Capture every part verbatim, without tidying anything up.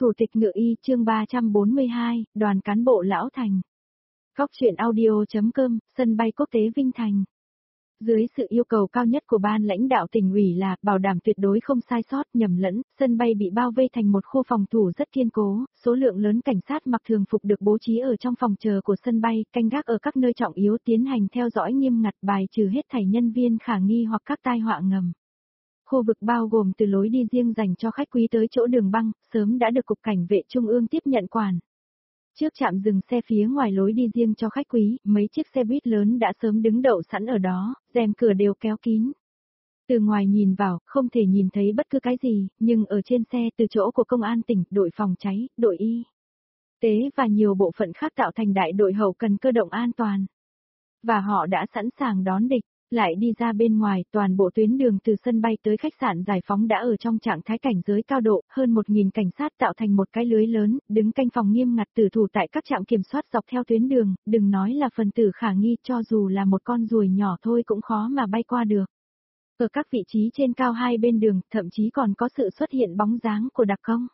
Thủ tịch Ngự Y chương ba trăm bốn mươi hai, đoàn cán bộ Lão Thành. Góc truyện audio.com, sân bay quốc tế Vinh Thành. Dưới sự yêu cầu cao nhất của ban lãnh đạo tỉnh ủy là bảo đảm tuyệt đối không sai sót, nhầm lẫn, sân bay bị bao vây thành một khu phòng thủ rất kiên cố, số lượng lớn cảnh sát mặc thường phục được bố trí ở trong phòng chờ của sân bay, canh gác ở các nơi trọng yếu, tiến hành theo dõi nghiêm ngặt, bài trừ hết thảy nhân viên khả nghi hoặc các tai họa ngầm. Khu vực bao gồm từ lối đi riêng dành cho khách quý tới chỗ đường băng, sớm đã được Cục Cảnh vệ Trung ương tiếp nhận quản. Trước trạm dừng xe phía ngoài lối đi riêng cho khách quý, mấy chiếc xe buýt lớn đã sớm đứng đậu sẵn ở đó, rèm cửa đều kéo kín. Từ ngoài nhìn vào, không thể nhìn thấy bất cứ cái gì, nhưng ở trên xe từ chỗ của công an tỉnh, đội phòng cháy, đội y tế và nhiều bộ phận khác tạo thành đại đội hậu cần cơ động an toàn. Và họ đã sẵn sàng đón địch. Lại đi ra bên ngoài, toàn bộ tuyến đường từ sân bay tới khách sạn Giải Phóng đã ở trong trạng thái cảnh giới cao độ, hơn một nghìn cảnh sát tạo thành một cái lưới lớn, đứng canh phòng nghiêm ngặt tử thủ tại các trạm kiểm soát dọc theo tuyến đường, đừng nói là phần tử khả nghi, cho dù là một con ruồi nhỏ thôi cũng khó mà bay qua được. Ở các vị trí trên cao hai bên đường, thậm chí còn có sự xuất hiện bóng dáng của đặc công.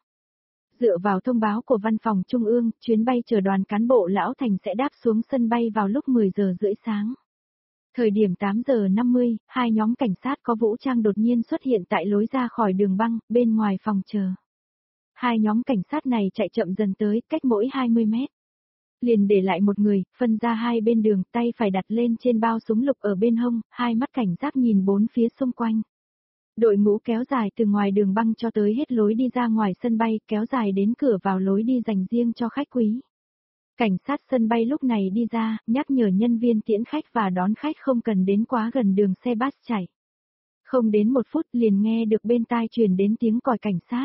Dựa vào thông báo của Văn phòng Trung ương, chuyến bay chở đoàn cán bộ Lão Thành sẽ đáp xuống sân bay vào lúc mười giờ rưỡi sáng. Thời điểm tám giờ năm mươi, hai nhóm cảnh sát có vũ trang đột nhiên xuất hiện tại lối ra khỏi đường băng, bên ngoài phòng chờ. Hai nhóm cảnh sát này chạy chậm dần tới, cách mỗi hai mươi mét. Liền để lại một người, phân ra hai bên đường, tay phải đặt lên trên bao súng lục ở bên hông, hai mắt cảnh giác nhìn bốn phía xung quanh. Đội ngũ kéo dài từ ngoài đường băng cho tới hết lối đi ra ngoài sân bay, kéo dài đến cửa vào lối đi dành riêng cho khách quý. Cảnh sát sân bay lúc này đi ra, nhắc nhở nhân viên tiễn khách và đón khách không cần đến quá gần đường xe bus chạy. Không đến một phút liền nghe được bên tai truyền đến tiếng còi cảnh sát.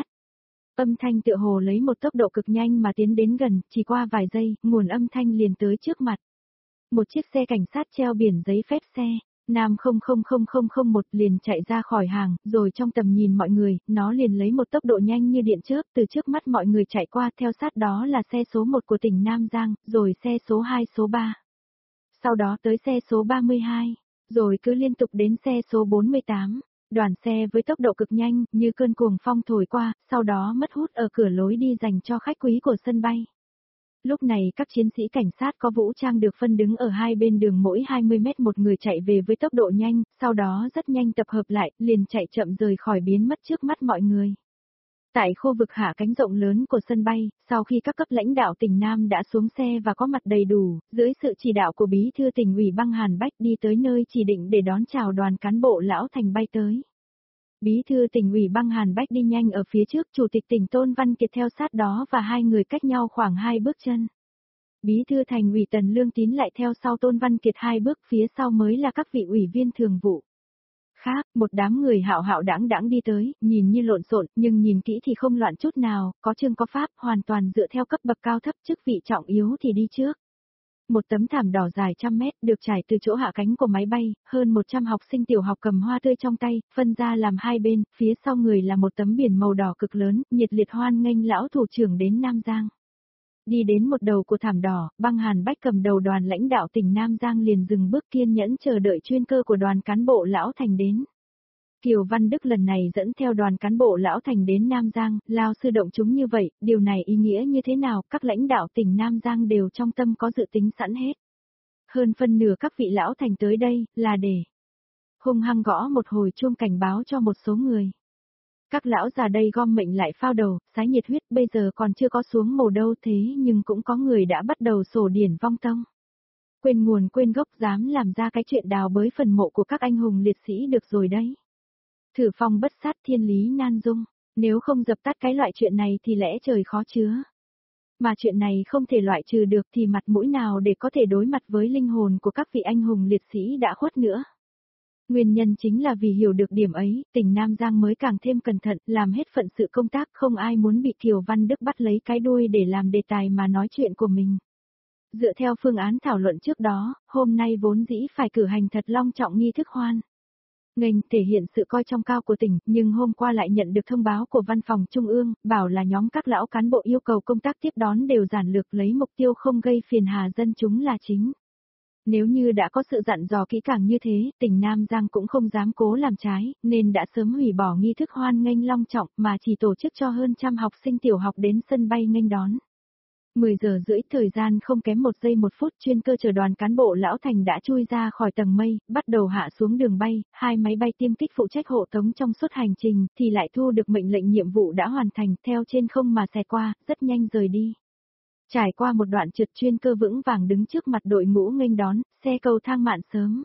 Âm thanh tựa hồ lấy một tốc độ cực nhanh mà tiến đến gần, chỉ qua vài giây, nguồn âm thanh liền tới trước mặt. Một chiếc xe cảnh sát treo biển giấy phép xe, Nam không không không không không một liền chạy ra khỏi hàng, rồi trong tầm nhìn mọi người, nó liền lấy một tốc độ nhanh như điện chớp từ trước mắt mọi người chạy qua, theo sát đó là xe số một của tỉnh Nam Giang, rồi xe số hai số ba. Sau đó tới xe số ba mươi hai, rồi cứ liên tục đến xe số bốn mươi tám, đoàn xe với tốc độ cực nhanh, như cơn cuồng phong thổi qua, sau đó mất hút ở cửa lối đi dành cho khách quý của sân bay. Lúc này các chiến sĩ cảnh sát có vũ trang được phân đứng ở hai bên đường mỗi hai mươi mét một người chạy về với tốc độ nhanh, sau đó rất nhanh tập hợp lại, liền chạy chậm rời khỏi biến mất trước mắt mọi người. Tại khu vực hạ cánh rộng lớn của sân bay, sau khi các cấp lãnh đạo tỉnh Nam đã xuống xe và có mặt đầy đủ, dưới sự chỉ đạo của Bí thư tỉnh ủy Băng Hàn Bách đi tới nơi chỉ định để đón chào đoàn cán bộ Lão Thành bay tới. Bí thư tỉnh ủy Băng Hàn Bách đi nhanh ở phía trước, Chủ tịch tỉnh Tôn Văn Kiệt theo sát đó và hai người cách nhau khoảng hai bước chân. Bí thư thành ủy Tần Lương Tín lại theo sau Tôn Văn Kiệt hai bước, phía sau mới là các vị ủy viên thường vụ. Khác, một đám người hạo hạo đãng đãng đi tới, nhìn như lộn xộn, nhưng nhìn kỹ thì không loạn chút nào, có chương có pháp, hoàn toàn dựa theo cấp bậc cao thấp, chức vị trọng yếu thì đi trước. Một tấm thảm đỏ dài trăm mét được trải từ chỗ hạ cánh của máy bay, hơn một trăm học sinh tiểu học cầm hoa tươi trong tay, phân ra làm hai bên, phía sau người là một tấm biển màu đỏ cực lớn, nhiệt liệt hoan nghênh lão thủ trưởng đến Nam Giang. Đi đến một đầu của thảm đỏ, Băng Hàn Bách cầm đầu đoàn lãnh đạo tỉnh Nam Giang liền dừng bước kiên nhẫn chờ đợi chuyên cơ của đoàn cán bộ Lão Thành đến. Kiều Văn Đức lần này dẫn theo đoàn cán bộ Lão Thành đến Nam Giang, lao sư động chúng như vậy, điều này ý nghĩa như thế nào, các lãnh đạo tỉnh Nam Giang đều trong tâm có dự tính sẵn hết. Hơn phân nửa các vị Lão Thành tới đây, là để hung hăng gõ một hồi chuông cảnh báo cho một số người. Các lão già đây gom mệnh lại phao đầu, sái nhiệt huyết, bây giờ còn chưa có xuống mồ đâu thế nhưng cũng có người đã bắt đầu sổ điển vong tông. Quên nguồn quên gốc, dám làm ra cái chuyện đào bới phần mộ của các anh hùng liệt sĩ được rồi đấy. Thử phong bất sát thiên lý nan dung, nếu không dập tắt cái loại chuyện này thì lẽ trời khó chứa. Mà chuyện này không thể loại trừ được thì mặt mũi nào để có thể đối mặt với linh hồn của các vị anh hùng liệt sĩ đã khuất nữa. Nguyên nhân chính là vì hiểu được điểm ấy, tỉnh Nam Giang mới càng thêm cẩn thận, làm hết phận sự công tác, không ai muốn bị Kiều Văn Đức bắt lấy cái đuôi để làm đề tài mà nói chuyện của mình. Dựa theo phương án thảo luận trước đó, hôm nay vốn dĩ phải cử hành thật long trọng nghi thức hoan nghênh thể hiện sự coi trọng cao của tỉnh, nhưng hôm qua lại nhận được thông báo của Văn phòng Trung ương, bảo là nhóm các lão cán bộ yêu cầu công tác tiếp đón đều giản lược lấy mục tiêu không gây phiền hà dân chúng là chính. Nếu như đã có sự dặn dò kỹ càng như thế, tỉnh Nam Giang cũng không dám cố làm trái, nên đã sớm hủy bỏ nghi thức hoan nghênh long trọng mà chỉ tổ chức cho hơn trăm học sinh tiểu học đến sân bay nghênh đón. mười giờ rưỡi thời gian không kém một giây một phút, chuyên cơ chở đoàn cán bộ Lão Thành đã chui ra khỏi tầng mây, bắt đầu hạ xuống đường bay, hai máy bay tiêm kích phụ trách hộ tống trong suốt hành trình, thì lại thu được mệnh lệnh nhiệm vụ đã hoàn thành, theo trên không mà xẹt qua, rất nhanh rời đi. Trải qua một đoạn trượt, chuyên cơ vững vàng đứng trước mặt đội ngũ nghênh đón, xe cầu thang mạn sớm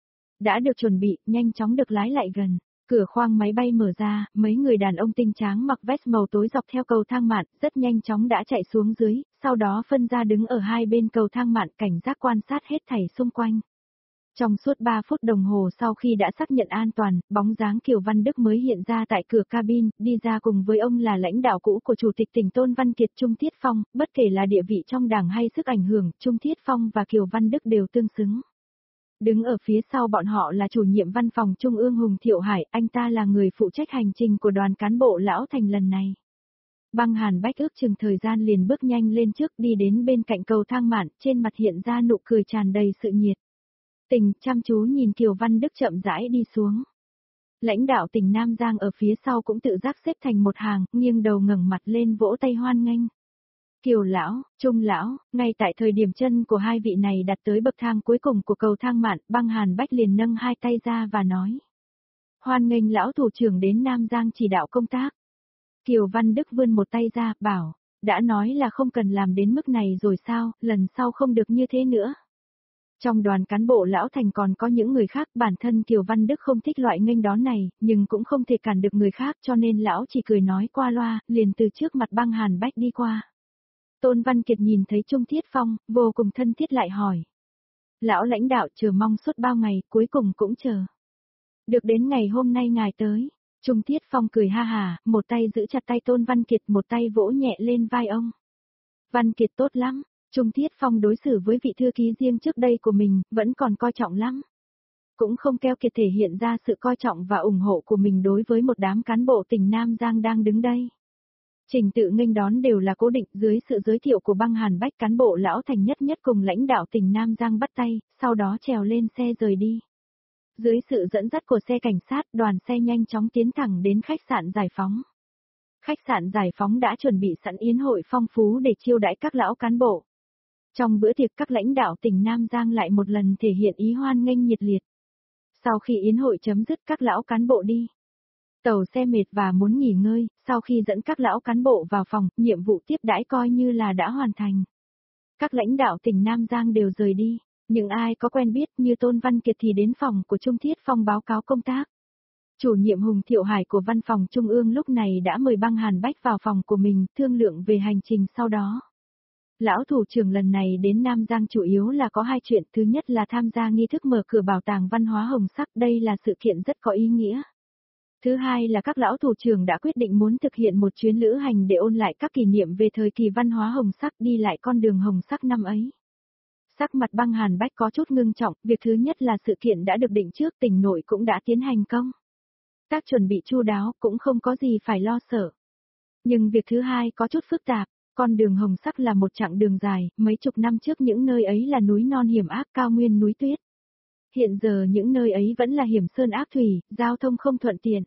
đã được chuẩn bị, nhanh chóng được lái lại gần. Cửa khoang máy bay mở ra, mấy người đàn ông tinh tráng mặc vest màu tối dọc theo cầu thang mạn, rất nhanh chóng đã chạy xuống dưới, sau đó phân ra đứng ở hai bên cầu thang mạn cảnh giác quan sát hết thảy xung quanh. Trong suốt ba phút đồng hồ sau khi đã xác nhận an toàn, bóng dáng Kiều Văn Đức mới hiện ra tại cửa cabin, đi ra cùng với ông là lãnh đạo cũ của Chủ tịch tỉnh Tôn Văn Kiệt Trung Thiết Phong, bất kể là địa vị trong đảng hay sức ảnh hưởng, Trung Thiết Phong và Kiều Văn Đức đều tương xứng. Đứng ở phía sau bọn họ là chủ nhiệm văn phòng Trung ương Hùng Thiệu Hải, anh ta là người phụ trách hành trình của đoàn cán bộ Lão Thành lần này. Băng Hàn Bách ước chừng thời gian liền bước nhanh lên trước, đi đến bên cạnh cầu thang mạn, trên mặt hiện ra nụ cười tràn đầy sự nhiệt tình, chăm chú nhìn Kiều Văn Đức chậm rãi đi xuống. Lãnh đạo tỉnh Nam Giang ở phía sau cũng tự giác xếp thành một hàng, nghiêng đầu ngẩng mặt lên vỗ tay hoan nghênh. Kiều lão, Trung lão, ngay tại thời điểm chân của hai vị này đặt tới bậc thang cuối cùng của cầu thang mạn, Băng Hàn Bách liền nâng hai tay ra và nói: "Hoan nghênh lão thủ trưởng đến Nam Giang chỉ đạo công tác." Kiều Văn Đức vươn một tay ra, bảo: "Đã nói là không cần làm đến mức này rồi sao, lần sau không được như thế nữa." Trong đoàn cán bộ Lão Thành còn có những người khác, bản thân Kiều Văn Đức không thích loại nghênh đón này, nhưng cũng không thể cản được người khác, cho nên lão chỉ cười nói qua loa, liền từ trước mặt Băng Hàn Bách đi qua. Tôn Văn Kiệt nhìn thấy Trung Thiết Phong, vô cùng thân thiết lại hỏi: "Lão lãnh đạo chờ mong suốt bao ngày, cuối cùng cũng chờ được đến ngày hôm nay ngài tới." Trung Thiết Phong cười ha hà, một tay giữ chặt tay Tôn Văn Kiệt, một tay vỗ nhẹ lên vai ông. "Văn Kiệt tốt lắm." Trung Thiết Phong đối xử với vị thư ký riêng trước đây của mình, vẫn còn coi trọng lắm. Cũng không keo kiệt thể hiện ra sự coi trọng và ủng hộ của mình đối với một đám cán bộ tỉnh Nam Giang đang đứng đây. Trình tự nghênh đón đều là cố định, dưới sự giới thiệu của Băng Hàn Bách, cán bộ Lão Thành nhất nhất cùng lãnh đạo tỉnh Nam Giang bắt tay, sau đó trèo lên xe rời đi. Dưới sự dẫn dắt của xe cảnh sát, đoàn xe nhanh chóng tiến thẳng đến khách sạn Giải Phóng. Khách sạn Giải Phóng đã chuẩn bị sẵn yến hội phong phú để chiêu đãi các lão cán bộ. Trong bữa tiệc, các lãnh đạo tỉnh Nam Giang lại một lần thể hiện ý hoan nghênh nhiệt liệt. Sau khi yến hội chấm dứt, các lão cán bộ đi tàu xe mệt và muốn nghỉ ngơi, sau khi dẫn các lão cán bộ vào phòng, nhiệm vụ tiếp đãi coi như là đã hoàn thành. Các lãnh đạo tỉnh Nam Giang đều rời đi, những ai có quen biết như Tôn Văn Kiệt thì đến phòng của Trung Thiết Phong báo cáo công tác. Chủ nhiệm Hùng Thiệu Hải của văn phòng Trung ương lúc này đã mời Băng Hàn Bách vào phòng của mình, thương lượng về hành trình sau đó. Lão thủ trưởng lần này đến Nam Giang chủ yếu là có hai chuyện, thứ nhất là tham gia nghi thức mở cửa bảo tàng văn hóa Hồng Sắc, đây là sự kiện rất có ý nghĩa. Thứ hai là các lão thủ trưởng đã quyết định muốn thực hiện một chuyến lữ hành để ôn lại các kỷ niệm về thời kỳ văn hóa Hồng Sắc, đi lại con đường Hồng Sắc năm ấy. Sắc mặt Băng Hàn Bách có chút ngưng trọng, việc thứ nhất là sự kiện đã được định trước, tỉnh nội cũng đã tiến hành công tác chuẩn bị chu đáo, cũng không có gì phải lo sợ. Nhưng việc thứ hai có chút phức tạp. Con đường Hồng Sắc là một chặng đường dài, mấy chục năm trước những nơi ấy là núi non hiểm ác, cao nguyên núi tuyết. Hiện giờ những nơi ấy vẫn là hiểm sơn ác thủy, giao thông không thuận tiện.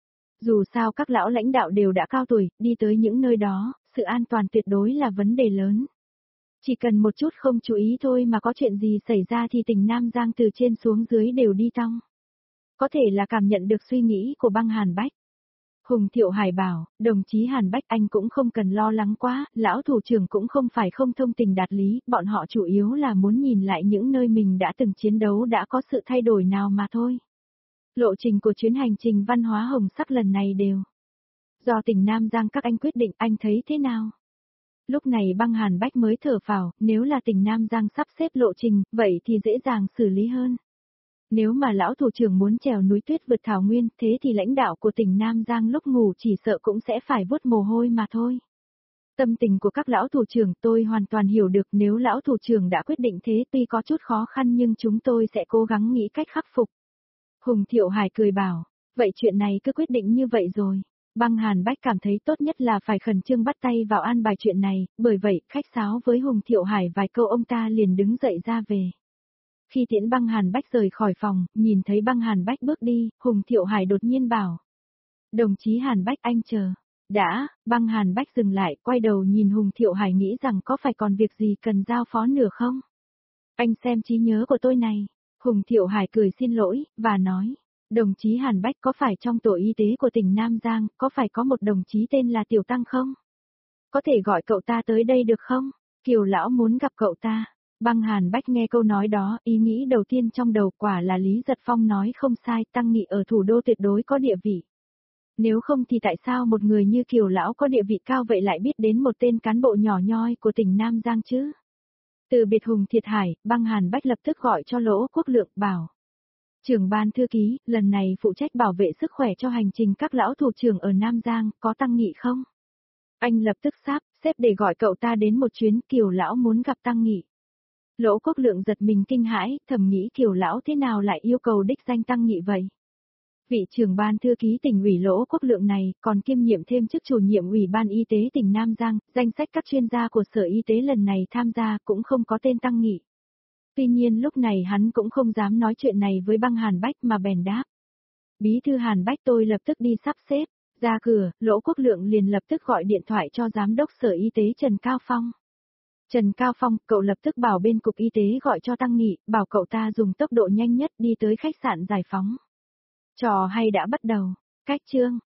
Dù sao các lão lãnh đạo đều đã cao tuổi, đi tới những nơi đó, sự an toàn tuyệt đối là vấn đề lớn. Chỉ cần một chút không chú ý thôi mà có chuyện gì xảy ra thì tỉnh Nam Giang từ trên xuống dưới đều đi tong. Có thể là cảm nhận được suy nghĩ của Băng Hàn Bách. Hùng Thiệu Hải bảo, đồng chí Hàn Bách anh cũng không cần lo lắng quá, lão thủ trưởng cũng không phải không thông tình đạt lý, bọn họ chủ yếu là muốn nhìn lại những nơi mình đã từng chiến đấu đã có sự thay đổi nào mà thôi. Lộ trình của chuyến hành trình văn hóa Hồng Sắc lần này đều do tỉnh Nam Giang các anh quyết định, anh thấy thế nào? Lúc này Băng Hàn Bách mới thở phào, nếu là tỉnh Nam Giang sắp xếp lộ trình, vậy thì dễ dàng xử lý hơn. Nếu mà lão thủ trưởng muốn trèo núi tuyết vượt thảo nguyên, thế thì lãnh đạo của tỉnh Nam Giang lúc ngủ chỉ sợ cũng sẽ phải vuốt mồ hôi mà thôi. Tâm tình của các lão thủ trưởng tôi hoàn toàn hiểu được, nếu lão thủ trưởng đã quyết định thế tuy có chút khó khăn nhưng chúng tôi sẽ cố gắng nghĩ cách khắc phục. Hùng Thiệu Hải cười bảo, vậy chuyện này cứ quyết định như vậy rồi. Băng Hàn Bách cảm thấy tốt nhất là phải khẩn trương bắt tay vào an bài chuyện này, bởi vậy khách sáo với Hùng Thiệu Hải vài câu ông ta liền đứng dậy ra về. Khi tiễn băng Hàn Bách rời khỏi phòng, nhìn thấy băng Hàn Bách bước đi, Hùng Thiệu Hải đột nhiên bảo. Đồng chí Hàn Bách anh chờ. Đã, băng Hàn Bách dừng lại, quay đầu nhìn Hùng Thiệu Hải nghĩ rằng có phải còn việc gì cần giao phó nữa không? Anh xem trí nhớ của tôi này. Hùng Thiệu Hải cười xin lỗi, và nói. Đồng chí Hàn Bách có phải trong tổ y tế của tỉnh Nam Giang, có phải có một đồng chí tên là Tiểu Tăng không? Có thể gọi cậu ta tới đây được không? Kiều lão muốn gặp cậu ta. Băng Hàn Bách nghe câu nói đó, ý nghĩ đầu tiên trong đầu quả là Lý Giật Phong nói không sai, Tăng Nghị ở thủ đô tuyệt đối có địa vị. Nếu không thì tại sao một người như Kiều lão có địa vị cao vậy lại biết đến một tên cán bộ nhỏ nhoi của tỉnh Nam Giang chứ? Từ biệt Hùng Thiệt Hải, băng Hàn Bách lập tức gọi cho Lỗ Quốc Lượng, bảo. Trưởng ban thư ký, lần này phụ trách bảo vệ sức khỏe cho hành trình các lão thủ trưởng ở Nam Giang, có Tăng Nghị không? Anh lập tức sắp xếp để gọi cậu ta đến một chuyến, Kiều lão muốn gặp Tăng Nghị. Lỗ Quốc Lượng giật mình kinh hãi, thầm nghĩ Kiều lão thế nào lại yêu cầu đích danh Tăng Nghị vậy? Vị trưởng ban thư ký tỉnh ủy Lỗ Quốc Lượng này còn kiêm nhiệm thêm chức chủ nhiệm ủy ban y tế tỉnh Nam Giang, danh sách các chuyên gia của Sở Y tế lần này tham gia cũng không có tên Tăng Nghị. Tuy nhiên lúc này hắn cũng không dám nói chuyện này với băng Hàn Bách mà bèn đáp. Bí thư Hàn Bách tôi lập tức đi sắp xếp. Ra cửa, Lỗ Quốc Lượng liền lập tức gọi điện thoại cho giám đốc Sở Y tế Trần Cao Phong. Trần Cao Phong, cậu lập tức bảo bên cục y tế gọi cho Tăng Nghị, bảo cậu ta dùng tốc độ nhanh nhất đi tới khách sạn Giải Phóng. Trò hay đã bắt đầu. Cách chương